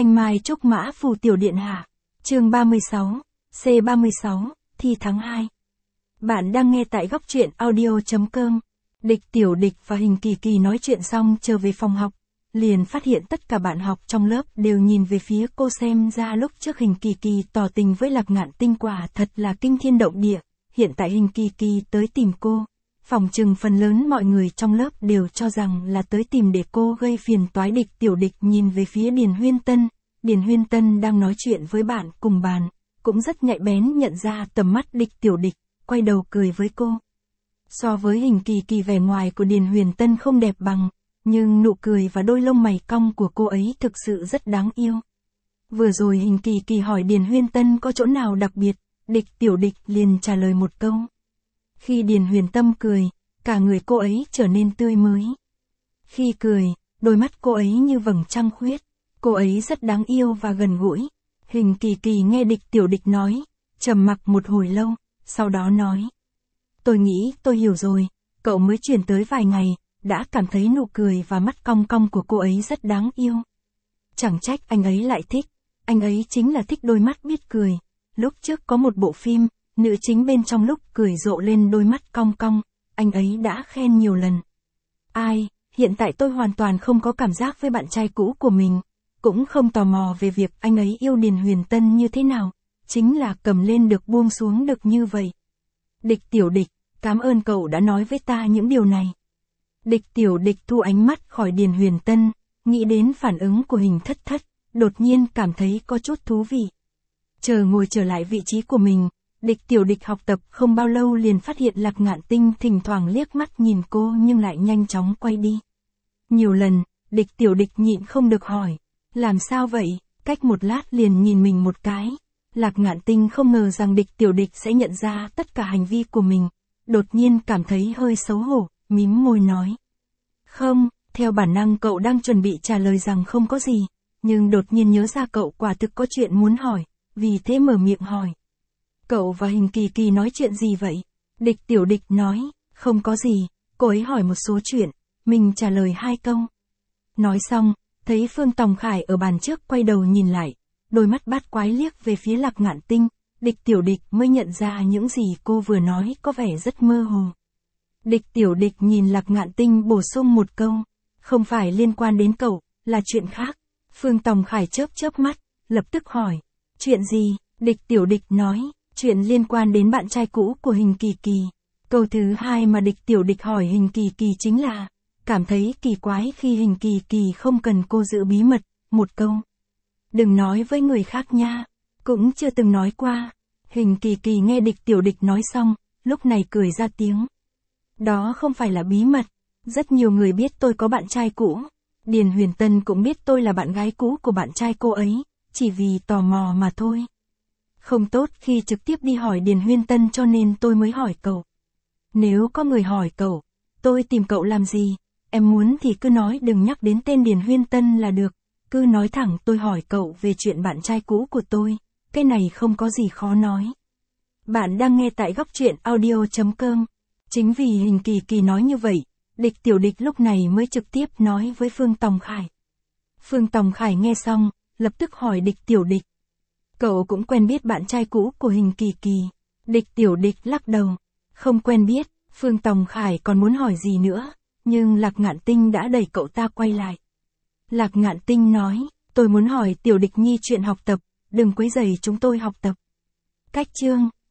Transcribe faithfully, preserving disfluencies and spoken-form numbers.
Thanh Mai Trúc Mã Phù Tiểu Điện Hạ. Chương ba mươi sáu, C ba mươi sáu, thi tháng hai. Bạn đang nghe tại góc truyện audio.com. Địch Tiểu Địch và Hình Kỳ Kỳ nói chuyện xong trở về phòng học, liền phát hiện tất cả bạn học trong lớp đều nhìn về phía cô, xem ra lúc trước Hình Kỳ Kỳ tỏ tình với Lạc Ngạn Tinh quả thật là kinh thiên động địa, hiện tại Hình Kỳ Kỳ tới tìm cô. Phòng trừng phần lớn mọi người trong lớp đều cho rằng là tới tìm để cô gây phiền toái. Địch Tiểu Địch nhìn về phía Điền Huyên Tân, Điền Huyên Tân đang nói chuyện với bạn cùng bàn, cũng rất nhạy bén nhận ra tầm mắt Địch Tiểu Địch, quay đầu cười với cô. So với Hình Kỳ Kỳ, vẻ ngoài của Điền Huyên Tân không đẹp bằng, nhưng nụ cười và đôi lông mày cong của cô ấy thực sự rất đáng yêu. Vừa rồi Hình Kỳ Kỳ hỏi Điền Huyên Tân có chỗ nào đặc biệt, Địch Tiểu Địch liền trả lời một câu. Khi Điền Huyền Tâm cười, cả người cô ấy trở nên tươi mới. Khi cười, đôi mắt cô ấy như vầng trăng khuyết, cô ấy rất đáng yêu và gần gũi. Hình Kỳ Kỳ nghe Địch Tiểu Địch nói, trầm mặc một hồi lâu, sau đó nói. Tôi nghĩ tôi hiểu rồi, cậu mới chuyển tới vài ngày, đã cảm thấy nụ cười và mắt cong cong của cô ấy rất đáng yêu. Chẳng trách anh ấy lại thích, anh ấy chính là thích đôi mắt biết cười. Lúc trước có một bộ phim, nữ chính bên trong lúc cười rộ lên đôi mắt cong cong, anh ấy đã khen nhiều lần. Ai, hiện tại tôi hoàn toàn không có cảm giác với bạn trai cũ của mình, cũng không tò mò về việc anh ấy yêu Điền Huyền Tân như thế nào, chính là cầm lên được buông xuống được như vậy. Địch Tiểu Địch, cảm ơn cậu đã nói với ta những điều này. Địch Tiểu Địch thu ánh mắt khỏi Điền Huyền Tân, nghĩ đến phản ứng của Hình Thất Thất, đột nhiên cảm thấy có chút thú vị. Chờ ngồi trở lại vị trí của mình, Địch Tiểu Địch học tập không bao lâu liền phát hiện Lạc Ngạn Tinh thỉnh thoảng liếc mắt nhìn cô nhưng lại nhanh chóng quay đi. Nhiều lần, Địch Tiểu Địch nhịn không được hỏi, làm sao vậy, cách một lát liền nhìn mình một cái. Lạc Ngạn Tinh không ngờ rằng Địch Tiểu Địch sẽ nhận ra tất cả hành vi của mình, đột nhiên cảm thấy hơi xấu hổ, mím môi nói. Không, theo bản năng cậu đang chuẩn bị trả lời rằng không có gì, nhưng đột nhiên nhớ ra cậu quả thực có chuyện muốn hỏi, vì thế mở miệng hỏi. Cậu và Hình Kỳ Kỳ nói chuyện gì vậy? Địch Tiểu Địch nói, không có gì, cô ấy hỏi một số chuyện, mình trả lời hai câu. Nói xong, thấy Phương Tòng Khải ở bàn trước quay đầu nhìn lại, đôi mắt bát quái liếc về phía Lạc Ngạn Tinh, Địch Tiểu Địch mới nhận ra những gì cô vừa nói có vẻ rất mơ hồ. Địch Tiểu Địch nhìn Lạc Ngạn Tinh bổ sung một câu, không phải liên quan đến cậu, là chuyện khác. Phương Tòng Khải chớp chớp mắt, lập tức hỏi, chuyện gì? Địch Tiểu Địch nói, chuyện liên quan đến bạn trai cũ của Hình Kỳ Kỳ. Câu thứ hai mà Địch Tiểu Địch hỏi Hình Kỳ Kỳ chính là, cảm thấy kỳ quái khi Hình Kỳ Kỳ không cần cô giữ bí mật, một câu. Đừng nói với người khác nha, cũng chưa từng nói qua. Hình Kỳ Kỳ nghe Địch Tiểu Địch nói xong, lúc này cười ra tiếng. Đó không phải là bí mật, rất nhiều người biết tôi có bạn trai cũ. Điền Huyền Tân cũng biết tôi là bạn gái cũ của bạn trai cô ấy, chỉ vì tò mò mà thôi. Không tốt khi trực tiếp đi hỏi Điền Huyên Tân cho nên tôi mới hỏi cậu. Nếu có người hỏi cậu, tôi tìm cậu làm gì, em muốn thì cứ nói đừng nhắc đến tên Điền Huyên Tân là được, cứ nói thẳng tôi hỏi cậu về chuyện bạn trai cũ của tôi, cái này không có gì khó nói. Bạn đang nghe tại góc truyện audio.com. Chính vì Hình Kỳ Kỳ nói như vậy, Địch Tiểu Địch lúc này mới trực tiếp nói với Phương Tòng Khải. Phương Tòng Khải nghe xong, lập tức hỏi Địch Tiểu Địch. Cậu cũng quen biết bạn trai cũ của Hình Kỳ Kỳ. Địch Tiểu Địch lắc đầu. Không quen biết. Phương Tòng Khải còn muốn hỏi gì nữa, nhưng Lạc Ngạn Tinh đã đẩy cậu ta quay lại. Lạc Ngạn Tinh nói, tôi muốn hỏi Tiểu Địch Nhi chuyện học tập, đừng quấy rầy chúng tôi học tập. Cách chương.